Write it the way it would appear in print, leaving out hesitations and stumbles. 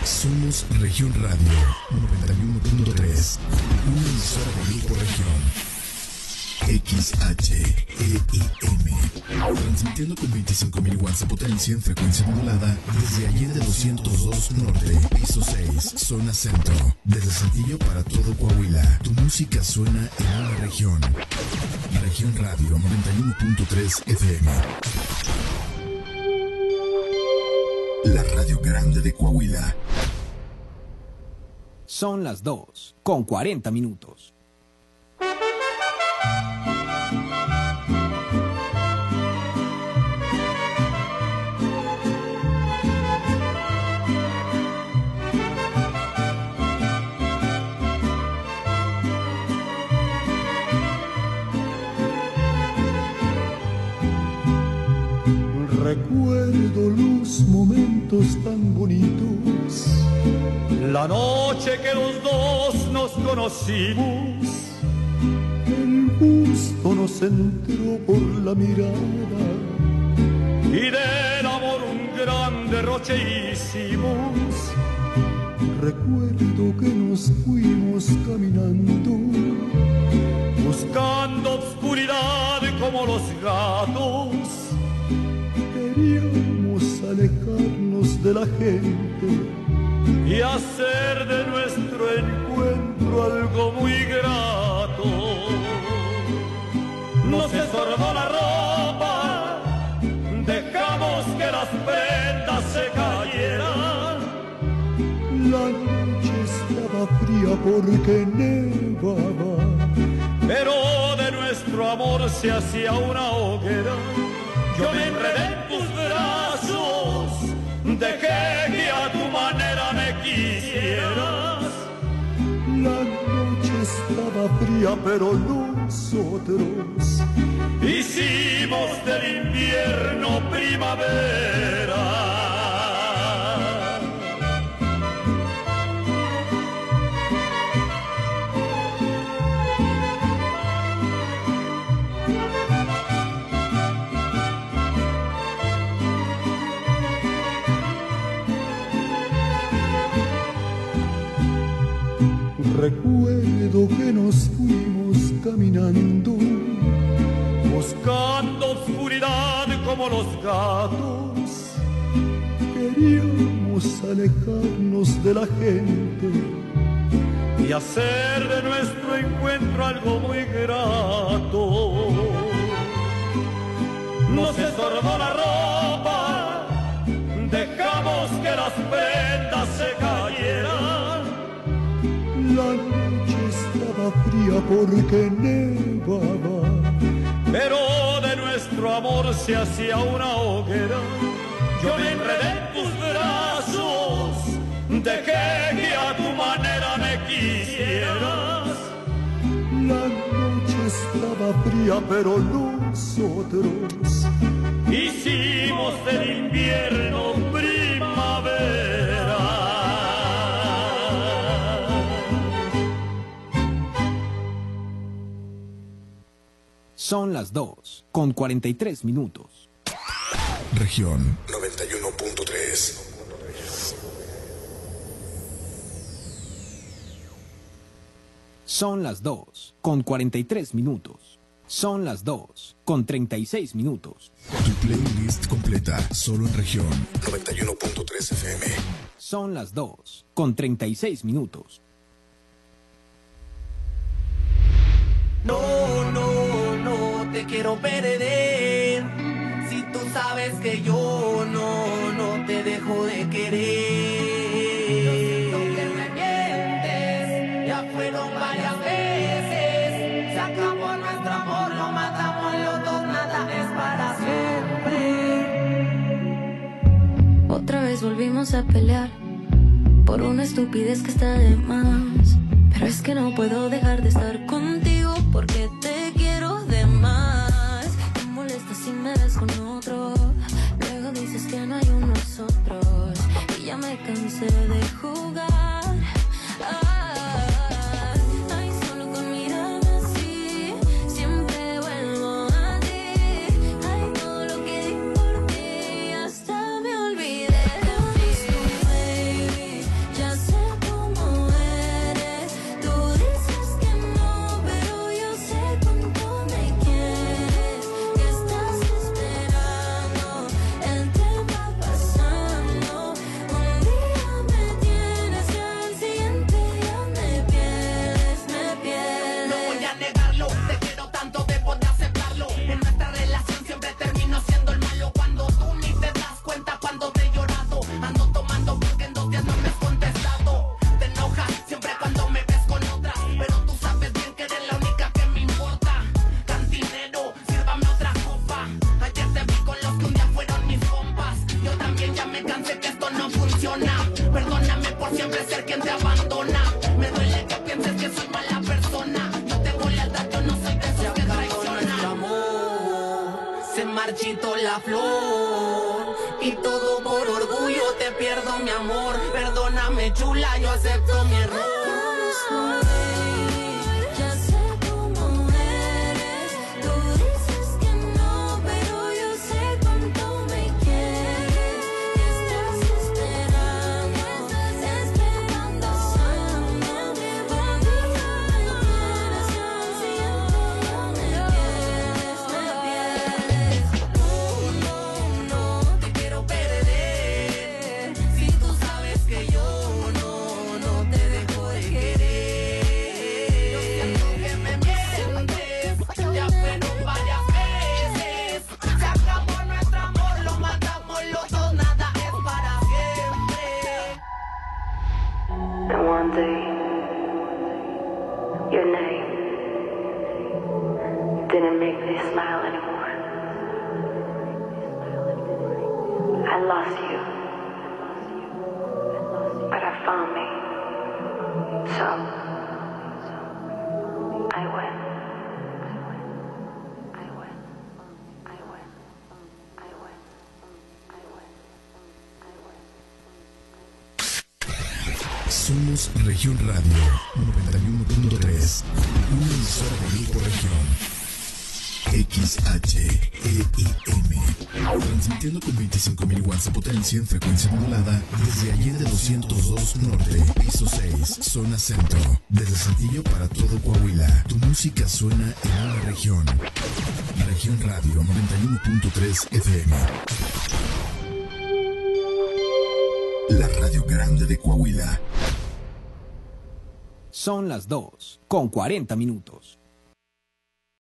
Somos Región Radio 91.3, una emisora de Grupo Región. XHEIM, transmitiendo con 25.000 watts de potencia en frecuencia modulada desde Allende 202 Norte, piso 6, zona centro. Desde Saltillo para todo Coahuila, tu música suena en una región. Región Radio 91.3 FM. La radio grande de Coahuila. Son las 2:40. Recuerdo los momentos tan bonitos, la noche que los dos nos conocimos. El gusto nos entró por la mirada y del amor un gran derroche hicimos. Recuerdo que nos fuimos caminando, buscando obscuridad como los gatos. Queríamos alejarnos de la gente y hacer de nuestro encuentro algo muy grato. Nos estorbó la ropa, dejamos que las prendas se cayeran. La noche estaba fría porque nevaba, pero de nuestro amor se hacía una hoguera. Yo me enredé en tus brazos, dejé que a tu manera me quisieras. La noche estaba fría, pero nosotros hicimos del invierno primavera. Recuerdo que nos fuimos caminando, buscando obscuridad como los gatos. Queríamos alejarnos de la gente y hacer de nuestro encuentro algo muy grato. Nos estorbó la ropa, dejamos que las prendas se cayeran. La noche estaba fría porque nevaba, pero de nuestro amor se hacía una hoguera. Yo me enredé en tus brazos, dejé que a tu manera me quisieras. La noche estaba fría, pero nosotros hicimos del invierno primavera. Son las 2:43. Región 91.3. Son las 2:43. Son las 2:36. Tu playlist completa solo en Región 91.3 FM. Son las 2:36. No, no, no te quiero perder. Si tú sabes que yo no te dejo de querer. Yo siento que me mientes, ya fueron varias veces. Se acabó nuestro amor, lo matamos los dos, nada es para siempre. Otra vez volvimos a pelear por una estupidez que está de más. Pero es que no puedo dejar de estar contigo porque te quiero de más. Te molesta si me ves con otro, luego dices que no hay un nosotros. Y ya me cansé de jugar. Ay, solo con mirarme así, siempre vuelvo a ti. Ay, todo lo que di por ti, hasta me olvidé de ti. no funciona. Perdóname por siempre ser quien te abandona. Me duele que pienses que soy mala persona. Yo tengo lealtad, yo no soy de esos que traicionan. Amor, se marchitó la flor y todo por orgullo te pierdo, mi amor. Perdóname, chula, yo acepto mi error. Your name didn't make me smile anymore. I lost you, but I found me. So I win. Somos Región Radio 91.3, una emisora de Grupo Región. XHEIM, transmitiendo con 25.000 watts de potencia en frecuencia modulada desde Allende 202 Norte, piso 6, zona centro. Desde Saltillo para todo Coahuila, tu música suena en una región. Región Radio 91.3 FM. La Radio Grande de Coahuila. Son las 2:40.